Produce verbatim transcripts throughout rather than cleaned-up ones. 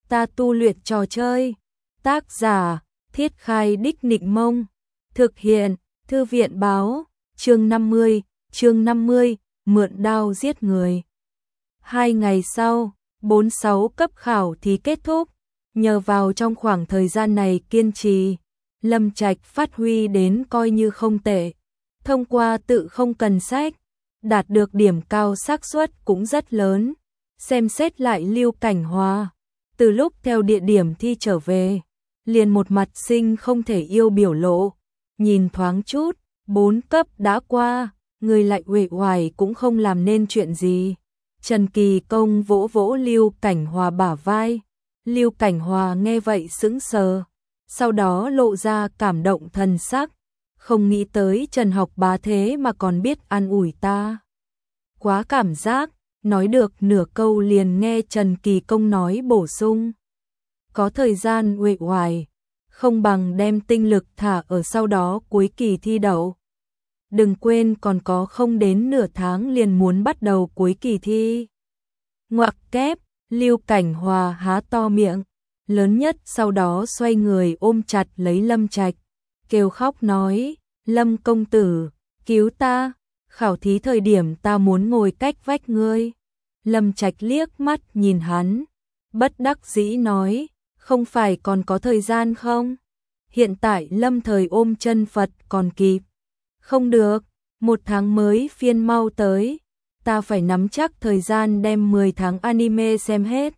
ta tu luyện trò chơi. Tác giả, Thiết Khai Đích Nịnh Mông. Thực hiện, Thư viện báo, chương năm mươi, chương năm mươi, mượn đao giết người. Hai ngày sau, bốn sáu cấp khảo thí kết thúc. Nhờ vào trong khoảng thời gian này kiên trì, Lâm Trạch phát huy đến coi như không tệ. Thông qua tự không cần sách, đạt được điểm cao xác suất cũng rất lớn. Xem xét lại Lưu Cảnh Hòa, từ lúc theo địa điểm thi trở về, liền một mặt sinh không thể yêu biểu lộ. Nhìn thoáng chút, bốn cấp đã qua, người lại uể oải cũng không làm nên chuyện gì. Trần Kỳ Công vỗ vỗ Lưu Cảnh Hòa bả vai. Lưu Cảnh Hòa nghe vậy sững sờ, sau đó lộ ra cảm động thần sắc. Không nghĩ tới Trần học bá thế mà còn biết an ủi ta. Quá cảm giác, nói được nửa câu liền nghe Trần Kỳ Công nói bổ sung. Có thời gian uể oải, không bằng đem tinh lực thả ở sau đó cuối kỳ thi đậu. Đừng quên còn có không đến nửa tháng liền muốn bắt đầu cuối kỳ thi. Ngoặc kép, Lưu Cảnh Hòa há to miệng, lớn nhất sau đó xoay người ôm chặt lấy Lâm Trạch, kêu khóc nói, Lâm công tử, cứu ta, khảo thí thời điểm ta muốn ngồi cách vách ngươi. Lâm Trạch liếc mắt nhìn hắn, bất đắc dĩ nói, không phải còn có thời gian không? Hiện tại lâm thời ôm chân Phật còn kịp. Không được, một tháng mới phiên mau tới, ta phải nắm chắc thời gian đem mười tháng anime xem hết.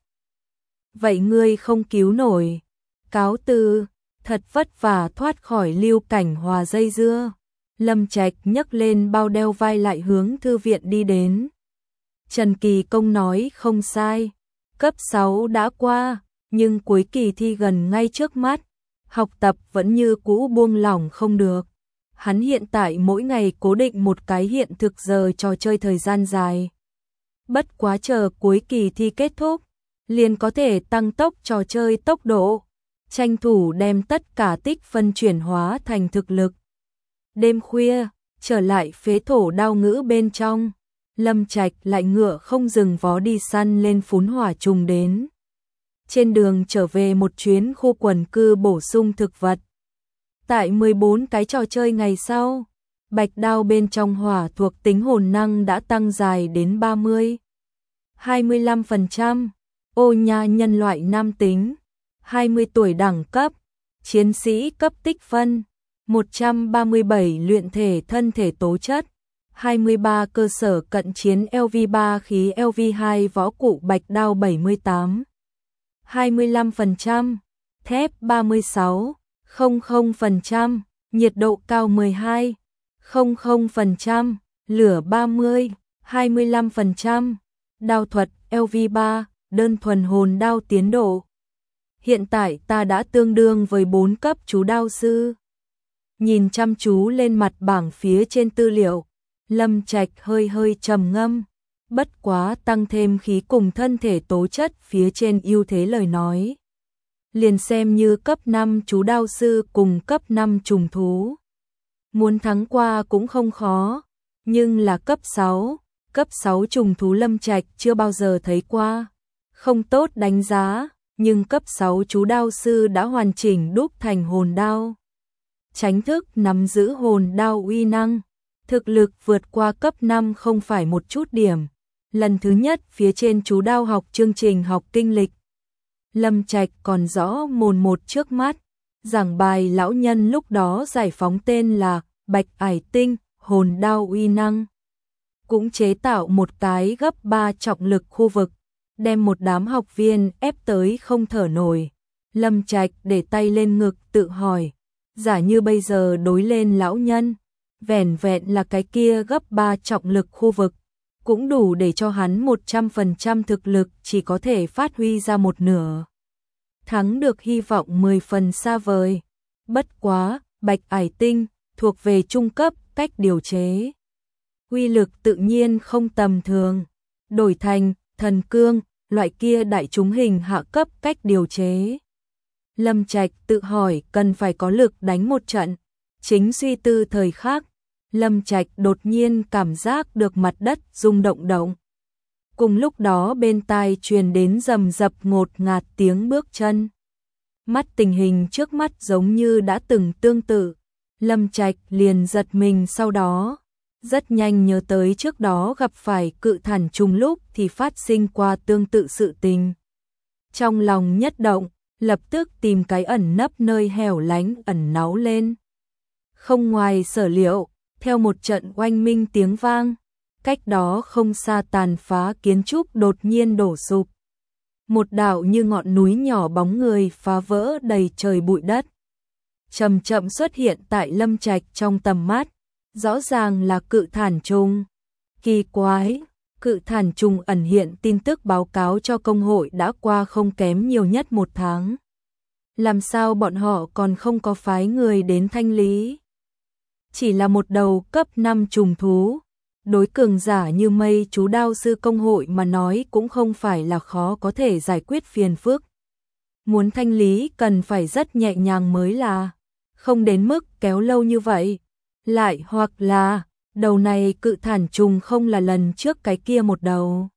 Vậy ngươi không cứu nổi. Cáo từ, thật vất vả thoát khỏi Lưu Cảnh Hòa dây dưa. Lâm Trạch nhấc lên bao đeo vai lại hướng thư viện đi đến. Trần Kỳ Công nói không sai, cấp sáu đã qua, nhưng cuối kỳ thi gần ngay trước mắt, học tập vẫn như cũ buông lỏng không được. Hắn hiện tại mỗi ngày cố định một cái hiện thực giờ trò chơi thời gian dài. Bất quá chờ cuối kỳ thi kết thúc, liền có thể tăng tốc trò chơi tốc độ, tranh thủ đem tất cả tích phân chuyển hóa thành thực lực. Đêm khuya, trở lại phế thổ đao ngữ bên trong, Lâm Trạch lại ngựa không dừng vó đi săn lên phún hỏa trùng đến. Trên đường trở về một chuyến khu quần cư bổ sung thực vật. Tại mười bốn cái trò chơi ngày sau, bạch đao bên trong hỏa thuộc tính hồn năng đã tăng dài đến ba mươi, hai mươi lăm phần trăm, ô nha nhân loại nam tính, hai mươi tuổi đẳng cấp, chiến sĩ cấp tích phân, một trăm ba mươi bảy luyện thể thân thể tố chất, hai mươi ba cơ sở cận chiến L V ba khí L V hai võ cụ bạch đao bảy mươi tám, hai mươi lăm phần trăm, thép ba mươi sáu, không không phần trăm, nhiệt độ cao mười hai, không không phần trăm, lửa ba mươi, hai mươi lăm phần trăm, đao thuật L V ba, đơn thuần hồn đao tiến độ. Hiện tại ta đã tương đương với bốn cấp chú đao sư. Nhìn chăm chú lên mặt bảng phía trên tư liệu, Lâm Trạch hơi hơi trầm ngâm, bất quá tăng thêm khí cùng thân thể tố chất phía trên ưu thế lời nói. Liền xem như cấp năm chú đao sư cùng cấp năm trùng thú. Muốn thắng qua cũng không khó, nhưng là cấp sáu, cấp sáu trùng thú Lâm Trạch chưa bao giờ thấy qua. Không tốt đánh giá, nhưng cấp sáu chú đao sư đã hoàn chỉnh đúc thành hồn đao. Tránh thức nắm giữ hồn đao uy năng, thực lực vượt qua cấp năm không phải một chút điểm. Lần thứ nhất phía trên chú đao học chương trình học kinh lịch. Lâm Trạch còn rõ mồn một trước mắt, giảng bài lão nhân lúc đó giải phóng tên là Bạch Ải Tinh, hồn đao uy năng. Cũng chế tạo một cái gấp ba trọng lực khu vực, đem một đám học viên ép tới không thở nổi. Lâm Trạch để tay lên ngực tự hỏi, giả như bây giờ đối lên lão nhân, vẻn vẹn là cái kia gấp ba trọng lực khu vực, cũng đủ để cho hắn một trăm phần trăm thực lực chỉ có thể phát huy ra một nửa. Thắng được hy vọng mười phần xa vời. Bất quá, Bạch Ải Tinh thuộc về trung cấp cách điều chế. Uy lực tự nhiên không tầm thường. Đổi thành thần cương, loại kia đại chúng hình hạ cấp cách điều chế. Lâm Trạch tự hỏi cần phải có lực đánh một trận. Chính suy tư thời khắc, Lâm Trạch đột nhiên cảm giác được mặt đất rung động động. Cùng lúc đó bên tai truyền đến rầm rập ngột ngạt tiếng bước chân. Mắt tình hình trước mắt giống như đã từng tương tự, Lâm Trạch liền giật mình, sau đó rất nhanh nhớ tới trước đó gặp phải cự thản trùng lúc thì phát sinh qua tương tự sự tình. Trong lòng nhất động, lập tức tìm cái ẩn nấp nơi hẻo lánh ẩn náu lên. Không ngoài sở liệu, theo một trận oanh minh tiếng vang, cách đó không xa tàn phá kiến trúc đột nhiên đổ sụp. Một đạo như ngọn núi nhỏ bóng người phá vỡ đầy trời bụi đất. Chậm chậm xuất hiện tại Lâm Trạch trong tầm mắt, rõ ràng là cự thản trùng. Kỳ quái, cự thản trùng ẩn hiện tin tức báo cáo cho công hội đã qua không kém nhiều nhất một tháng. Làm sao bọn họ còn không có phái người đến thanh lý? Chỉ là một đầu cấp năm trùng thú, đối cường giả như Mây Chú Đao sư công hội mà nói cũng không phải là khó có thể giải quyết phiền phức. Muốn thanh lý cần phải rất nhẹ nhàng mới là, không đến mức kéo lâu như vậy. Lại hoặc là, đầu này cự thản trùng không là lần trước cái kia một đầu.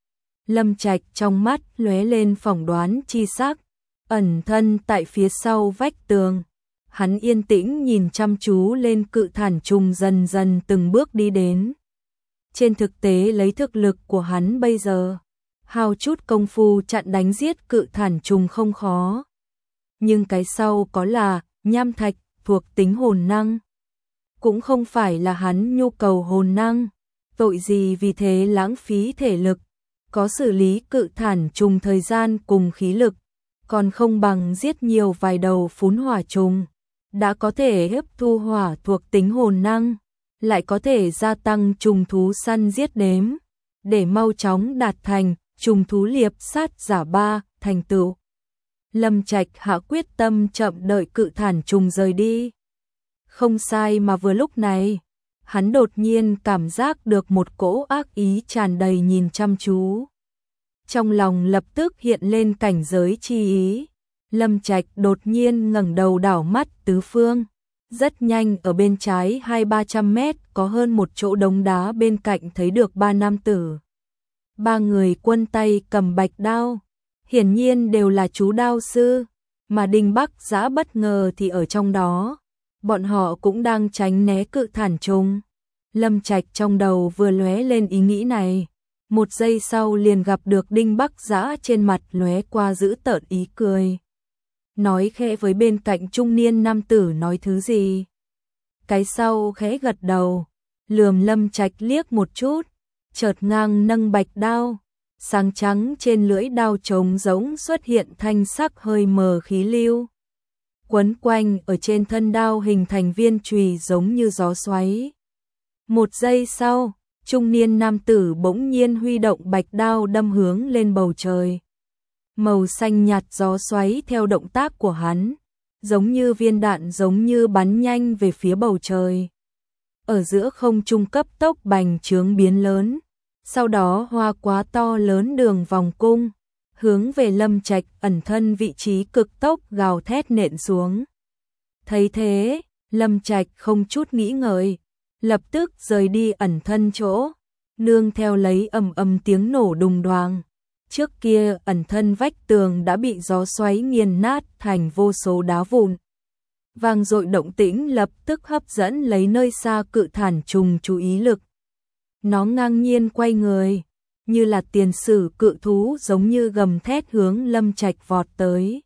Lâm Trạch trong mắt lóe lên phỏng đoán chi sắc, ẩn thân tại phía sau vách tường. Hắn yên tĩnh nhìn chăm chú lên cự thản trùng dần dần từng bước đi đến. Trên thực tế lấy thực lực của hắn bây giờ, hao chút công phu chặn đánh giết cự thản trùng không khó. Nhưng cái sau có là nham thạch thuộc tính hồn năng. Cũng không phải là hắn nhu cầu hồn năng, tội gì vì thế lãng phí thể lực, có xử lý cự thản trùng thời gian cùng khí lực, còn không bằng giết nhiều vài đầu phún hỏa trùng, đã có thể hấp thu hỏa thuộc tính hồn năng, lại có thể gia tăng trùng thú săn giết đếm, để mau chóng đạt thành trùng thú liệp sát giả ba thành tựu. Lâm Trạch hạ quyết tâm chậm đợi cự thản trùng rời đi. Không sai mà vừa lúc này, hắn đột nhiên cảm giác được một cỗ ác ý tràn đầy nhìn chăm chú. Trong lòng lập tức hiện lên cảnh giới chi ý. Lâm Trạch đột nhiên ngẩng đầu đảo mắt tứ phương. Rất nhanh ở bên trái hai ba trăm mét có hơn một chỗ đống đá bên cạnh thấy được ba nam tử. Ba người quân tay cầm bạch đao. Hiển nhiên đều là chú đao sư. Mà Đinh Bắc Giã bất ngờ thì ở trong đó. Bọn họ cũng đang tránh né cự thản trùng. Lâm Trạch trong đầu vừa lóe lên ý nghĩ này. Một giây sau liền gặp được Đinh Bắc Giã trên mặt lóe qua dữ tợn ý cười. Nói khẽ với bên cạnh trung niên nam tử nói thứ gì. Cái sau khẽ gật đầu, lườm Lâm Trạch liếc một chút, chợt ngang nâng bạch đao. Sáng trắng trên lưỡi đao trống giống xuất hiện thanh sắc hơi mờ khí lưu. Quấn quanh ở trên thân đao hình thành viên chùy giống như gió xoáy. Một giây sau, trung niên nam tử bỗng nhiên huy động bạch đao đâm hướng lên bầu trời. Màu xanh nhạt gió xoáy theo động tác của hắn, giống như viên đạn giống như bắn nhanh về phía bầu trời. Ở giữa không trung cấp tốc bành trướng biến lớn, sau đó hoa quá to lớn đường vòng cung, hướng về Lâm Trạch ẩn thân vị trí cực tốc gào thét nện xuống. Thấy thế, Lâm Trạch không chút nghĩ ngợi, lập tức rời đi ẩn thân chỗ, nương theo lấy ầm ầm tiếng nổ đùng đoàng. Trước kia ẩn thân vách tường đã bị gió xoáy nghiền nát thành vô số đá vụn. Vang dội động tĩnh lập tức hấp dẫn lấy nơi xa cự thản trùng chú ý lực. Nó ngang nhiên quay người, như là tiền sử cự thú giống như gầm thét hướng Lâm Trạch vọt tới.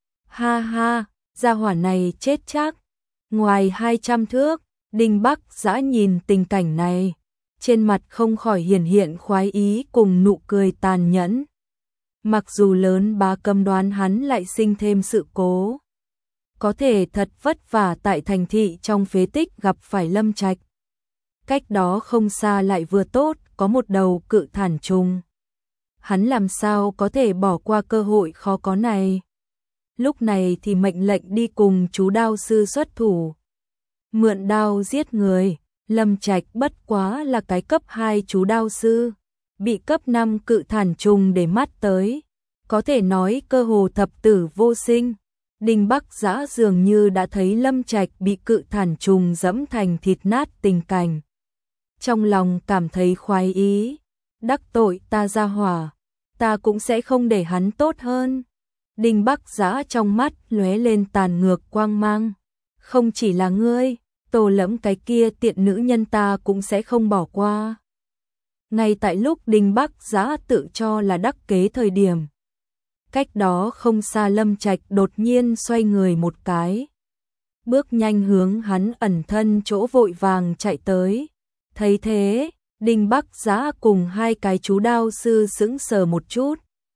Ha ha, gia hỏa này chết chắc. Ngoài hai trăm thước, Đinh Bắc Giã nhìn tình cảnh này, trên mặt không khỏi hiển hiện khoái ý cùng nụ cười tàn nhẫn. Mặc dù lớn bá cầm đoán hắn lại sinh thêm sự cố, có thể thật vất vả tại thành thị trong phế tích gặp phải Lâm Trạch. Cách đó không xa lại vừa tốt có một đầu cự thản trùng. Hắn làm sao có thể bỏ qua cơ hội khó có này. Lúc này thì mệnh lệnh đi cùng chú đao sư xuất thủ. Mượn đao giết người, Lâm Trạch bất quá là cái cấp hai chú đao sư, bị cấp năm cự thản trùng để mắt tới, có thể nói cơ hồ thập tử vô sinh. Đinh Bắc Giã dường như đã thấy Lâm Trạch bị cự thản trùng dẫm thành thịt nát tình cảnh. Trong lòng cảm thấy khoái ý, đắc tội ta ra hỏa, ta cũng sẽ không để hắn tốt hơn. Đinh Bắc Giã trong mắt lóe lên tàn ngược quang mang. Không chỉ là ngươi, Tô Lẫm cái kia tiện nữ nhân ta cũng sẽ không bỏ qua. Ngay tại lúc Đinh Bắc Giã tự cho là đắc kế thời điểm, cách đó không xa Lâm Trạch đột nhiên xoay người một cái, bước nhanh hướng hắn ẩn thân chỗ vội vàng chạy tới. Thấy thế, Đinh Bắc Giã cùng hai cái chú đao sư sững sờ một chút.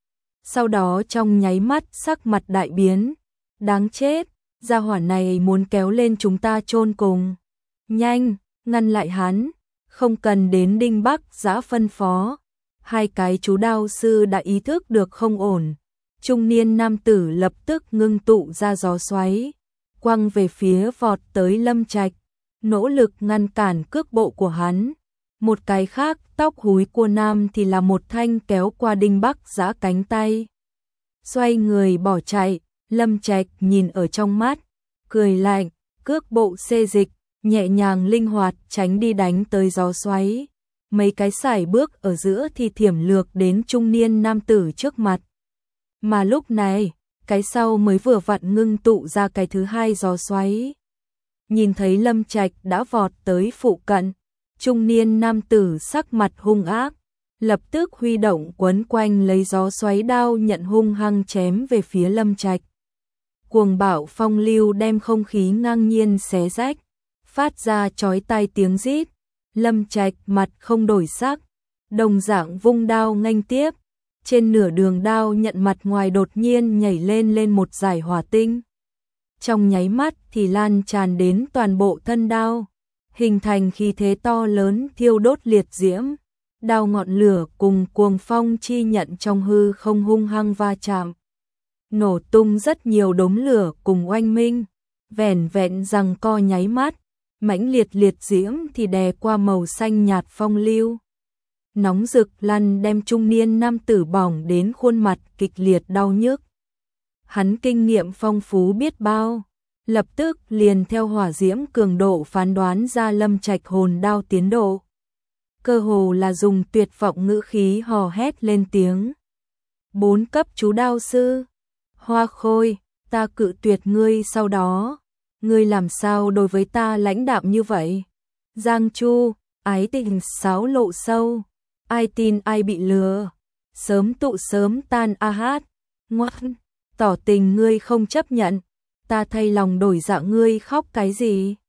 Sau đó trong nháy mắt sắc mặt đại biến, đáng chết, gia hỏa này muốn kéo lên chúng ta chôn cùng. Nhanh, ngăn lại hắn, không cần đến Đinh Bắc Giã phân phó. Hai cái chú đao sư đã ý thức được không ổn. Trung niên nam tử lập tức ngưng tụ ra gió xoáy, quăng về phía vọt tới Lâm Trạch, nỗ lực ngăn cản cước bộ của hắn. Một cái khác tóc húi của nam thì là một thanh kéo qua Đinh Bắc Giã cánh tay. Xoay người bỏ chạy, Lâm Trạch nhìn ở trong mắt, cười lạnh, cước bộ xê dịch, nhẹ nhàng linh hoạt tránh đi đánh tới gió xoáy. Mấy cái sải bước ở giữa thì thiểm lược đến trung niên nam tử trước mặt. Mà lúc này, cái sau mới vừa vặn ngưng tụ ra cái thứ hai gió xoáy. Nhìn thấy Lâm Trạch đã vọt tới phụ cận, trung niên nam tử sắc mặt hung ác, lập tức huy động quấn quanh lấy gió xoáy đao nhận hung hăng chém về phía Lâm Trạch. Cuồng bạo phong lưu đem không khí ngang nhiên xé rách, phát ra chói tai tiếng rít. Lâm Trạch mặt không đổi sắc, đồng dạng vung đao nghênh tiếp. Trên nửa đường đao nhận mặt ngoài đột nhiên nhảy lên lên một dải hỏa tinh. Trong nháy mắt thì lan tràn đến toàn bộ thân đao, hình thành khí thế to lớn thiêu đốt liệt diễm. Đao ngọn lửa cùng cuồng phong chi nhận trong hư không hung hăng va chạm, nổ tung rất nhiều đốm lửa cùng oanh minh. Vẻn vẹn rằng co nháy mắt, mãnh liệt liệt diễm thì đè qua màu xanh nhạt phong lưu. Nóng rực lăn đem trung niên nam tử bỏng đến khuôn mặt kịch liệt đau nhức. Hắn kinh nghiệm phong phú biết bao, lập tức liền theo hỏa diễm cường độ phán đoán ra Lâm Trạch hồn đao tiến độ. Cơ hồ là dùng tuyệt vọng ngữ khí hò hét lên tiếng. Bốn cấp chú đao sư, Hoa Khôi, ta cự tuyệt ngươi sau đó. Ngươi làm sao đối với ta lãnh đạm như vậy? Giang Chu, ái tình sáo lộ sâu, ai tin ai bị lừa, sớm tụ sớm tan a hát. Ngoan, tỏ tình ngươi không chấp nhận, ta thay lòng đổi dạ ngươi khóc cái gì?